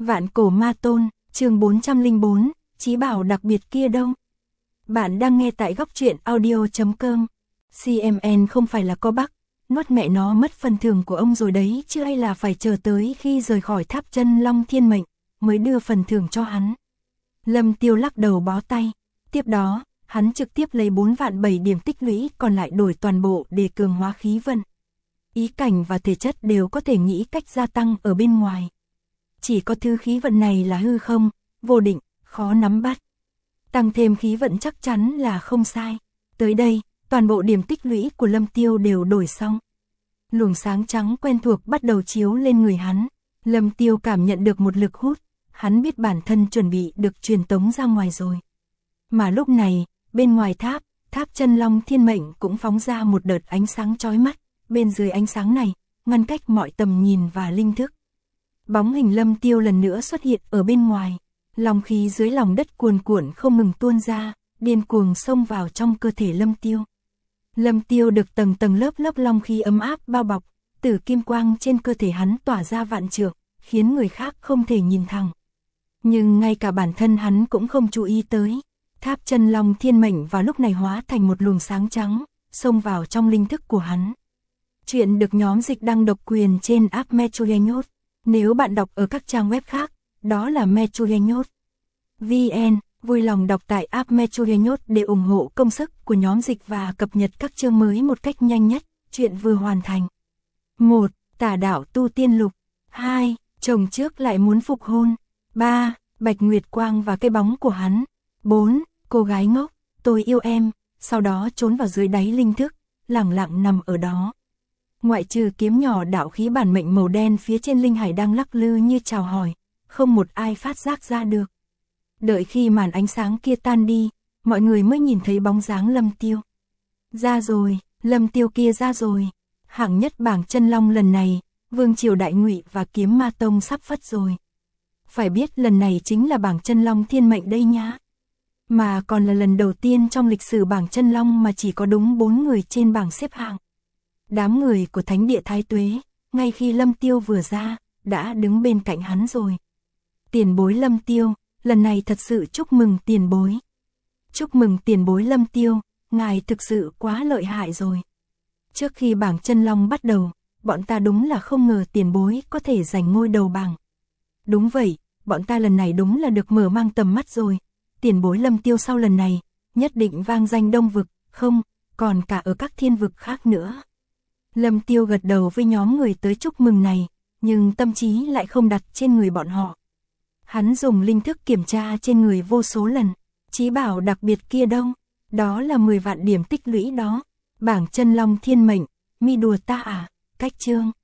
Vạn cổ ma tôn, chương 404, chí bảo đặc biệt kia đâu? Bạn đang nghe tại góc truyện audio.com. CMN không phải là có bác, nuốt mẹ nó mất phần thưởng của ông rồi đấy chứ, hay là phải chờ tới khi rời khỏi tháp chân long thiên mệnh mới đưa phần thưởng cho hắn. Lâm Tiêu lắc đầu bó tay. Tiếp đó, hắn trực tiếp lấy 4 vạn 7 điểm tích lũy còn lại đổi toàn bộ để cường hóa khí vận. Ý cảnh và thể chất đều có thể nghĩ cách gia tăng ở bên ngoài. Chỉ có thứ khí vận này là hư không, vô định, khó nắm bắt. Tăng thêm khí vận chắc chắn là không sai. Tới đây, toàn bộ điểm tích lũy của Lâm Tiêu đều đổi xong. Luồng sáng trắng quen thuộc bắt đầu chiếu lên người hắn. Lâm Tiêu cảm nhận được một lực hút, hắn biết bản thân chuẩn bị được truyền tống ra ngoài rồi. Mà lúc này, bên ngoài tháp chân long thiên mệnh cũng phóng ra một đợt ánh sáng chói mắt. Bên dưới ánh sáng này, ngăn cách mọi tầm nhìn và linh thức. Bóng hình Lâm Tiêu lần nữa xuất hiện ở bên ngoài. Long khí dưới lòng đất cuồn cuộn không ngừng tuôn ra, điên cuồng xông vào trong cơ thể Lâm Tiêu. Lâm Tiêu được tầng tầng lớp lớp long khí ấm áp bao bọc, tử kim quang trên cơ thể hắn tỏa ra vạn trượng, khiến người khác không thể nhìn thẳng. Nhưng ngay cả bản thân hắn cũng không chú ý tới. Tháp chân long thiên mệnh vào lúc này hóa thành một luồng sáng trắng, xông vào trong linh thức của hắn. Chuyện được nhóm dịch đăng độc quyền trên app Metroyenyot. Nếu bạn đọc ở các trang web khác, đó là Metroyenyot VN, vui lòng đọc tại app Metroyenyot để ủng hộ công sức của nhóm dịch và cập nhật các chương mới một cách nhanh nhất. Chuyện vừa hoàn thành. 1. Tả đạo tu tiên lục. 2. Chồng trước lại muốn phục hôn. 3. Bạch Nguyệt Quang và cái bóng của hắn. 4. Cô gái ngốc, tôi yêu em, sau đó trốn vào dưới đáy linh thức, lẳng lặng nằm ở đó. Ngoại trừ kiếm nhỏ đạo khí bản mệnh màu đen phía trên linh hải đang lắc lư như chào hỏi, không một ai phát giác ra được. Đợi khi màn ánh sáng kia tan đi, mọi người mới nhìn thấy bóng dáng Lâm Tiêu. Ra rồi, Lâm Tiêu kia ra rồi. Hạng nhất bảng chân long lần này, Vương Triều Đại Ngụy và Kiếm Ma Tông sắp phất rồi. Phải biết lần này chính là bảng chân long thiên mệnh đây nhá. Mà còn là lần đầu tiên trong lịch sử bảng chân long mà chỉ có đúng 4 người trên bảng xếp hạng. Đám người của Thánh địa Thái Tuế, ngay khi Lâm Tiêu vừa ra, đã đứng bên cạnh hắn rồi. Tiền bối Lâm Tiêu, lần này thật sự chúc mừng tiền bối. Chúc mừng tiền bối Lâm Tiêu, ngài thực sự quá lợi hại rồi. Trước khi bảng chân long bắt đầu, bọn ta đúng là không ngờ tiền bối có thể giành ngôi đầu bảng. Đúng vậy, bọn ta lần này đúng là được mở mang tầm mắt rồi. Tiền bối Lâm Tiêu sau lần này, nhất định vang danh Đông vực, không, còn cả ở các thiên vực khác nữa. Lâm Tiêu gật đầu với nhóm người tới chúc mừng này, nhưng tâm trí lại không đặt trên người bọn họ. Hắn dùng linh thức kiểm tra trên người vô số lần, chí bảo đặc biệt kia đâu, đó là 10 vạn điểm tích lũy đó. Bảng chân long thiên mệnh, mi đùa ta à, cách chương.